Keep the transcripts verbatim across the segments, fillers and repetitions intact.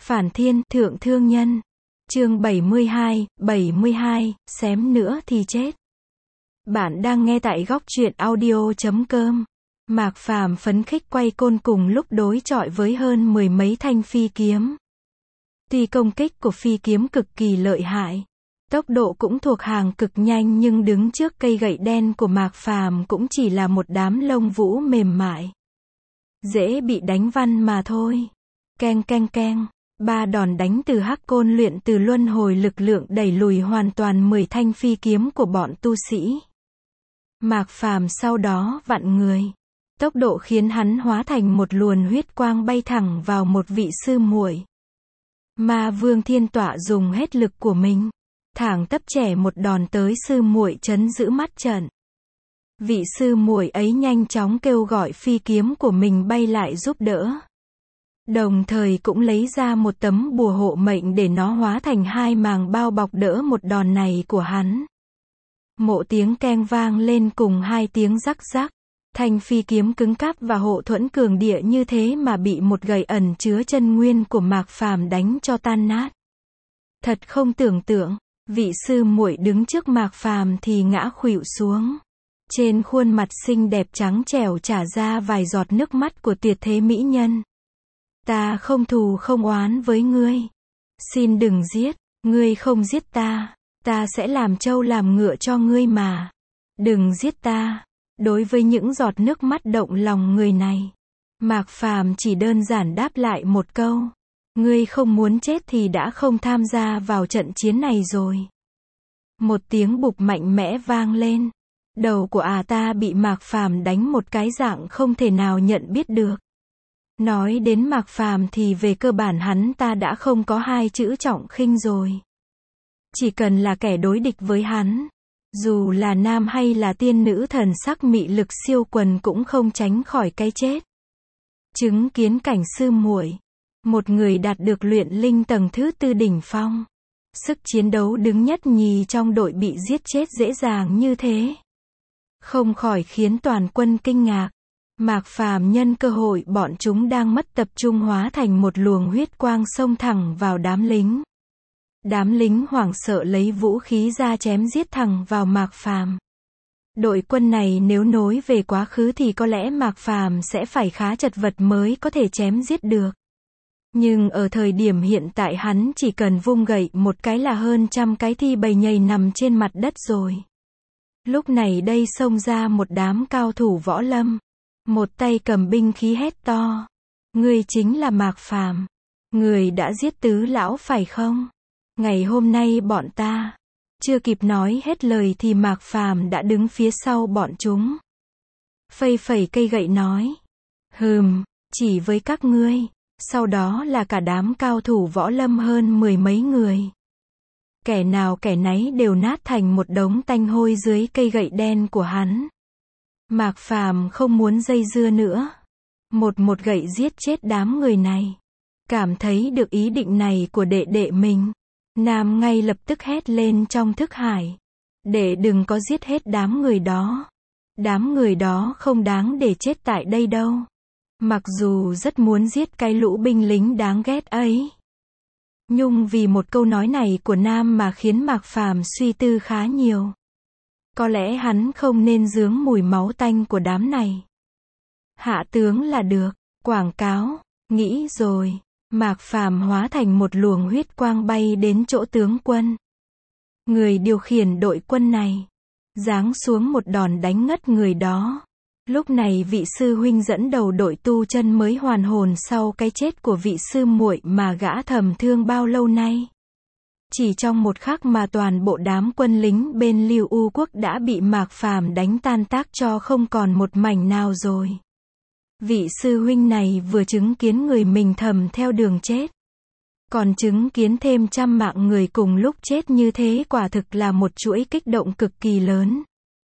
Phản Thiên, Thượng Thương Nhân. Chương bảy mươi hai, bảy mươi hai, xém nữa thì chết. Bạn đang nghe tại góc truyện audio chấm com. Mạc Phàm phấn khích quay côn cùng lúc đối chọi với hơn mười mấy thanh phi kiếm. Tuy công kích của phi kiếm cực kỳ lợi hại, tốc độ cũng thuộc hàng cực nhanh, nhưng đứng trước cây gậy đen của Mạc Phàm cũng chỉ là một đám lông vũ mềm mại, dễ bị đánh văn mà thôi. Keng keng keng, ba đòn đánh từ hắc côn luyện từ luân hồi lực lượng đẩy lùi hoàn toàn mười thanh phi kiếm của bọn tu sĩ. Mạc Phàm sau đó vặn người, tốc độ khiến hắn hóa thành một luồn huyết quang bay thẳng vào một vị sư muội. Ma Vương Thiên Tọa dùng hết lực của mình, thẳng tắp chẻ một đòn tới sư muội trấn giữ mắt trận. Vị sư muội ấy nhanh chóng kêu gọi phi kiếm của mình bay lại giúp đỡ, đồng thời cũng lấy ra một tấm bùa hộ mệnh để nó hóa thành hai màng bao bọc đỡ một đòn này của hắn. Một tiếng keng vang lên cùng hai tiếng rắc rắc, thanh phi kiếm cứng cáp và hộ thuẫn cường địa như thế mà bị một gậy ẩn chứa chân nguyên của Mạc Phàm đánh cho tan nát. Thật không tưởng tượng, vị sư muội đứng trước Mạc Phàm thì ngã khuỵu xuống. Trên khuôn mặt xinh đẹp trắng trẻo trả ra vài giọt nước mắt của tuyệt thế mỹ nhân. Ta không thù không oán với ngươi. Xin đừng giết, ngươi không giết ta, ta sẽ làm trâu làm ngựa cho ngươi mà. Đừng giết ta. Đối với những giọt nước mắt động lòng người này, Mạc Phàm chỉ đơn giản đáp lại một câu. Ngươi không muốn chết thì đã không tham gia vào trận chiến này rồi. Một tiếng bụp mạnh mẽ vang lên. Đầu của à ta bị Mạc Phàm đánh một cái dạng không thể nào nhận biết được. Nói đến Mạc Phàm thì về cơ bản hắn ta đã không có hai chữ trọng khinh rồi. Chỉ cần là kẻ đối địch với hắn, dù là nam hay là tiên nữ thần sắc mị lực siêu quần cũng không tránh khỏi cái chết. Chứng kiến cảnh sư muội, một người đạt được luyện linh tầng thứ tư đỉnh phong, sức chiến đấu đứng nhất nhì trong đội bị giết chết dễ dàng như thế, không khỏi khiến toàn quân kinh ngạc. Mạc Phàm nhân cơ hội bọn chúng đang mất tập trung hóa thành một luồng huyết quang xông thẳng vào đám lính. Đám lính hoảng sợ lấy vũ khí ra chém giết thẳng vào Mạc Phàm. Đội quân này nếu nối về quá khứ thì có lẽ Mạc Phàm sẽ phải khá chật vật mới có thể chém giết được. Nhưng ở thời điểm hiện tại hắn chỉ cần vung gậy một cái là hơn trăm cái thi bầy nhầy nằm trên mặt đất rồi. Lúc này đây xông ra một đám cao thủ võ lâm, một tay cầm binh khí hét to. Ngươi chính là Mạc Phàm, người đã giết tứ lão phải không? Ngày hôm nay bọn ta, chưa kịp nói hết lời thì Mạc Phàm đã đứng phía sau bọn chúng. Phẩy phẩy cây gậy nói. Hừm, chỉ với các ngươi. Sau đó là cả đám cao thủ võ lâm hơn mười mấy người. Kẻ nào kẻ nấy đều nát thành một đống tanh hôi dưới cây gậy đen của hắn. Mạc Phàm không muốn dây dưa nữa. Một một gậy giết chết đám người này. Cảm thấy được ý định này của đệ đệ mình, Nam ngay lập tức hét lên trong thức hải. Để đừng có giết hết đám người đó. Đám người đó không đáng để chết tại đây đâu. Mặc dù rất muốn giết cái lũ binh lính đáng ghét ấy, nhưng vì một câu nói này của Nam mà khiến Mạc Phàm suy tư khá nhiều. Có lẽ hắn không nên rướng mùi máu tanh của đám này. Hạ tướng là được. Quảng cáo. Nghĩ rồi. Mạc Phàm hóa thành một luồng huyết quang bay đến chỗ tướng quân. Người điều khiển đội quân này giáng xuống một đòn đánh ngất người đó. Lúc này vị sư huynh dẫn đầu đội tu chân mới hoàn hồn sau cái chết của vị sư muội mà gã thầm thương bao lâu nay. Chỉ trong một khắc mà toàn bộ đám quân lính bên Lưu U quốc đã bị Mạc Phàm đánh tan tác cho không còn một mảnh nào rồi. Vị sư huynh này vừa chứng kiến người mình thầm theo đường chết, còn chứng kiến thêm trăm mạng người cùng lúc chết như thế, quả thực là một chuỗi kích động cực kỳ lớn.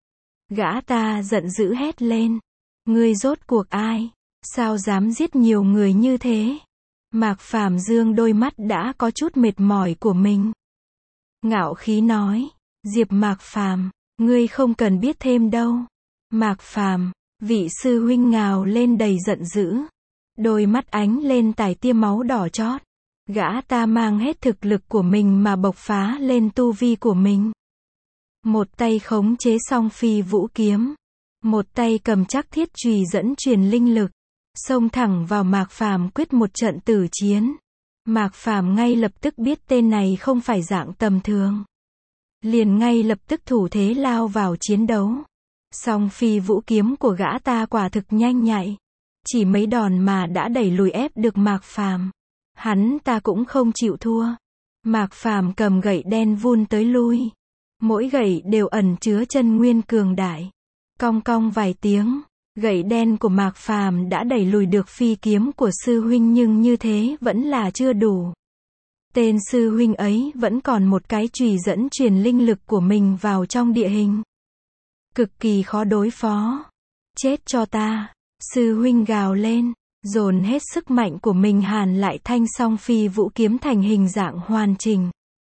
Gã ta giận dữ hét lên. Ngươi rốt cuộc ai? Sao dám giết nhiều người như thế? Mạc Phàm dương đôi mắt đã có chút mệt mỏi của mình, ngạo khí nói. Diệp Mạc Phàm, ngươi không cần biết thêm đâu. Mạc Phàm, vị sư huynh ngào lên đầy giận dữ. Đôi mắt ánh lên tài tia máu đỏ chót. Gã ta mang hết thực lực của mình mà bộc phá lên tu vi của mình. Một tay khống chế song phi vũ kiếm, một tay cầm chắc thiết chùy dẫn truyền linh lực, xông thẳng vào Mạc Phàm quyết một trận tử chiến. Mạc Phàm ngay lập tức biết tên này không phải dạng tầm thường. Liền ngay lập tức thủ thế lao vào chiến đấu. Song phi vũ kiếm của gã ta quả thực nhanh nhạy. Chỉ mấy đòn mà đã đẩy lùi ép được Mạc Phàm. Hắn ta cũng không chịu thua. Mạc Phàm cầm gậy đen vun tới lui. Mỗi gậy đều ẩn chứa chân nguyên cường đại. Cong cong vài tiếng, gậy đen của Mạc Phàm đã đẩy lùi được phi kiếm của sư huynh, nhưng như thế vẫn là chưa đủ. Tên sư huynh ấy vẫn còn một cái chùy dẫn truyền linh lực của mình vào trong địa hình. Cực kỳ khó đối phó. Chết cho ta. Sư huynh gào lên, dồn hết sức mạnh của mình hàn lại thanh song phi vũ kiếm thành hình dạng hoàn chỉnh.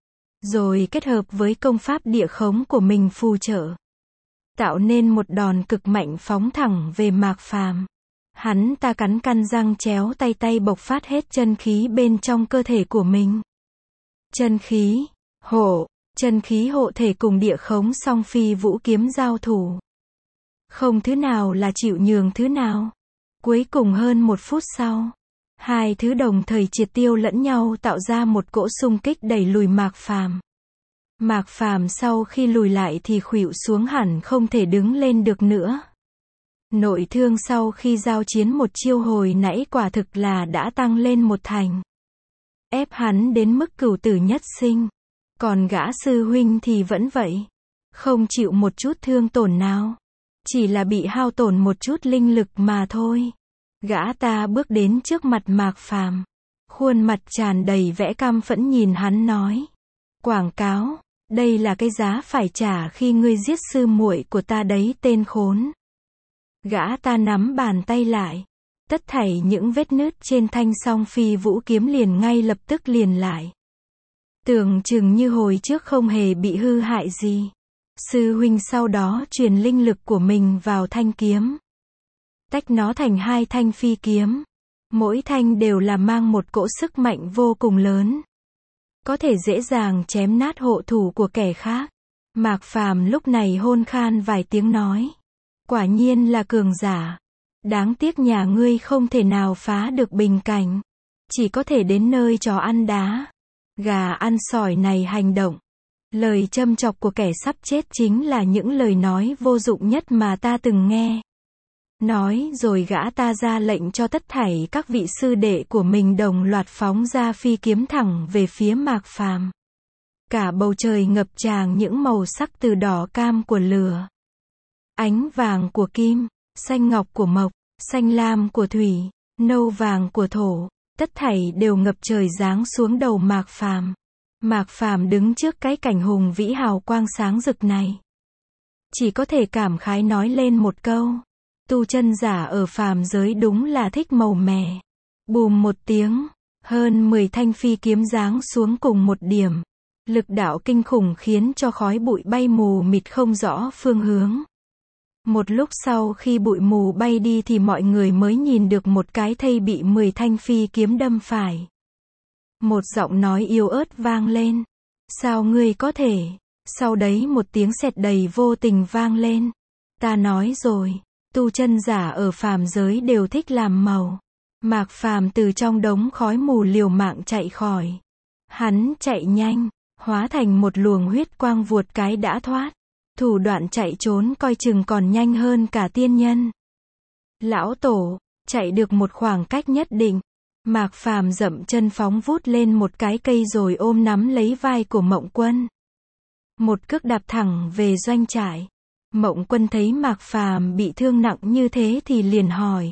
Rồi kết hợp với công pháp địa khống của mình phù trợ, tạo nên một đòn cực mạnh phóng thẳng về Mạc Phàm. Hắn ta cắn căn răng chéo tay tay bộc phát hết chân khí bên trong cơ thể của mình. Chân khí, hộ, chân khí hộ thể cùng địa khống song phi vũ kiếm giao thủ. Không thứ nào là chịu nhường thứ nào. Cuối cùng hơn một phút sau, hai thứ đồng thời triệt tiêu lẫn nhau tạo ra một cỗ xung kích đẩy lùi Mạc Phàm. Mạc Phàm sau khi lùi lại thì khuỵu xuống hẳn không thể đứng lên được nữa. Nội thương sau khi giao chiến một chiêu hồi nãy quả thực là đã tăng lên một thành. Ép hắn đến mức cửu tử nhất sinh. Còn gã sư huynh thì vẫn vậy. Không chịu một chút thương tổn nào. Chỉ là bị hao tổn một chút linh lực mà thôi. Gã ta bước đến trước mặt Mạc Phàm. Khuôn mặt tràn đầy vẻ căm phẫn nhìn hắn nói. Quảng cáo, đây là cái giá phải trả khi ngươi giết sư muội của ta đấy tên khốn. Gã ta nắm bàn tay lại. Tất thảy những vết nứt trên thanh song phi vũ kiếm liền ngay lập tức liền lại. Tưởng chừng như hồi trước không hề bị hư hại gì. Sư huynh sau đó truyền linh lực của mình vào thanh kiếm. Tách nó thành hai thanh phi kiếm. Mỗi thanh đều là mang một cỗ sức mạnh vô cùng lớn. Có thể dễ dàng chém nát hộ thủ của kẻ khác. Mạc Phàm lúc này hôn khan vài tiếng nói. Quả nhiên là cường giả. Đáng tiếc nhà ngươi không thể nào phá được bình cảnh. Chỉ có thể đến nơi chó ăn đá. Gà ăn sỏi này hành động. Lời châm chọc của kẻ sắp chết chính là những lời nói vô dụng nhất mà ta từng nghe. Nói rồi gã ta ra lệnh cho tất thảy các vị sư đệ của mình đồng loạt phóng ra phi kiếm thẳng về phía Mạc Phàm. Cả bầu trời ngập tràn những màu sắc từ đỏ cam của lửa, ánh vàng của kim, xanh ngọc của mộc, xanh lam của thủy, nâu vàng của thổ, tất thảy đều ngập trời giáng xuống đầu Mạc Phàm. Mạc Phàm đứng trước cái cảnh hùng vĩ hào quang sáng rực này, chỉ có thể cảm khái nói lên một câu. Tu chân giả ở phàm giới đúng là thích màu mè. Bùm một tiếng, hơn mười thanh phi kiếm giáng xuống cùng một điểm. Lực đạo kinh khủng khiến cho khói bụi bay mù mịt không rõ phương hướng. Một lúc sau khi bụi mù bay đi thì mọi người mới nhìn được một cái thây bị mười thanh phi kiếm đâm phải. Một giọng nói yếu ớt vang lên. Sao ngươi có thể? Sau đấy một tiếng sét đầy vô tình vang lên. Ta nói rồi. Tu chân giả ở phàm giới đều thích làm màu. Mạc Phàm từ trong đống khói mù liều mạng chạy khỏi. Hắn chạy nhanh, hóa thành một luồng huyết quang vuột cái đã thoát. Thủ đoạn chạy trốn coi chừng còn nhanh hơn cả tiên nhân. Lão tổ, chạy được một khoảng cách nhất định. Mạc Phàm dậm chân phóng vút lên một cái cây rồi ôm nắm lấy vai của Mộng Quân. Một cước đạp thẳng về doanh trại. Mộng Quân thấy Mạc Phàm bị thương nặng như thế thì liền hỏi.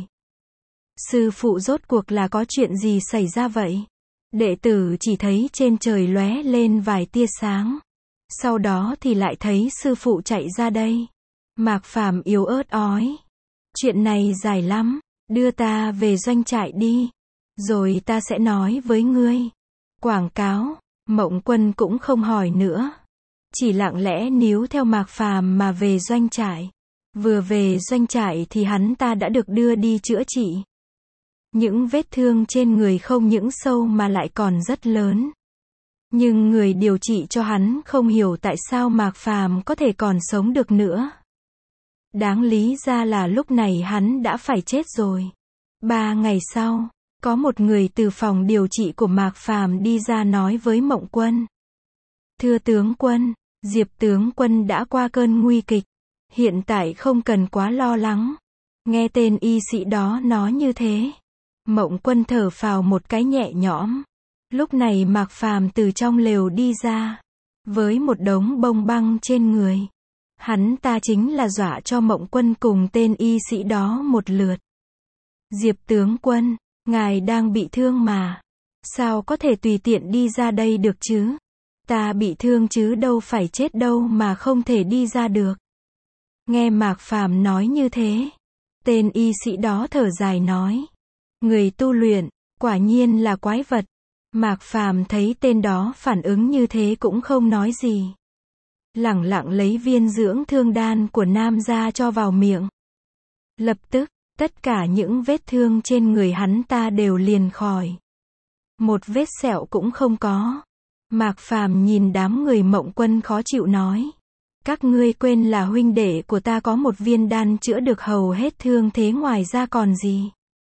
Sư phụ rốt cuộc là có chuyện gì xảy ra vậy? Đệ tử chỉ thấy trên trời lóe lên vài tia sáng. Sau đó thì lại thấy sư phụ chạy ra đây. Mạc Phàm yếu ớt ói. Chuyện này dài lắm, đưa ta về doanh trại đi. Rồi ta sẽ nói với ngươi. Quảng cáo, Mộng Quân cũng không hỏi nữa. Chỉ lặng lẽ níu theo Mạc Phàm mà về doanh trại. Vừa về doanh trại thì hắn ta đã được đưa đi chữa trị. Những vết thương trên người không những sâu mà lại còn rất lớn. Nhưng người điều trị cho hắn không hiểu tại sao Mạc Phàm có thể còn sống được nữa. Đáng lý ra là lúc này hắn đã phải chết rồi. Ba ngày sau, có một người từ phòng điều trị của Mạc Phàm đi ra nói với Mộng Quân. Thưa tướng quân, Diệp tướng quân đã qua cơn nguy kịch. Hiện tại không cần quá lo lắng. Nghe tên y sĩ đó nói như thế. Mộng Quân thở phào một cái nhẹ nhõm. Lúc này Mạc Phàm từ trong lều đi ra. Với một đống bông băng trên người. Hắn ta chính là dọa cho Mộng Quân cùng tên y sĩ đó một lượt. Diệp tướng quân, ngài đang bị thương mà. Sao có thể tùy tiện đi ra đây được chứ? Ta bị thương chứ đâu phải chết đâu mà không thể đi ra được. Nghe Mạc Phàm nói như thế. Tên y sĩ đó thở dài nói. Người tu luyện, quả nhiên là quái vật. Mạc Phàm thấy tên đó phản ứng như thế cũng không nói gì. Lẳng lặng lấy viên dưỡng thương đan của nam ra cho vào miệng. Lập tức, tất cả những vết thương trên người hắn ta đều liền khỏi. Một vết sẹo cũng không có. Mạc Phàm nhìn đám người Mộng Quân khó chịu nói. Các ngươi quên là huynh đệ của ta có một viên đan chữa được hầu hết thương thế ngoài ra còn gì.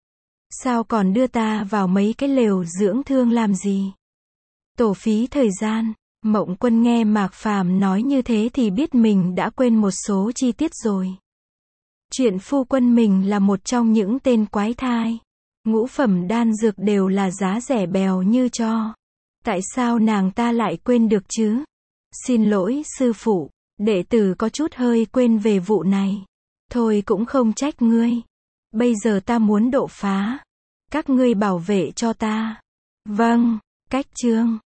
Sao còn đưa ta vào mấy cái lều dưỡng thương làm gì? Tổ phí thời gian. Mộng Quân nghe Mạc Phàm nói như thế thì biết mình đã quên một số chi tiết rồi. Chuyện phu quân mình là một trong những tên quái thai. Ngũ phẩm đan dược đều là giá rẻ bèo như cho. Tại sao nàng ta lại quên được chứ? Xin lỗi sư phụ, đệ tử có chút hơi quên về vụ này. Thôi cũng không trách ngươi. Bây giờ ta muốn độ phá. Các ngươi bảo vệ cho ta. Vâng, cách chương.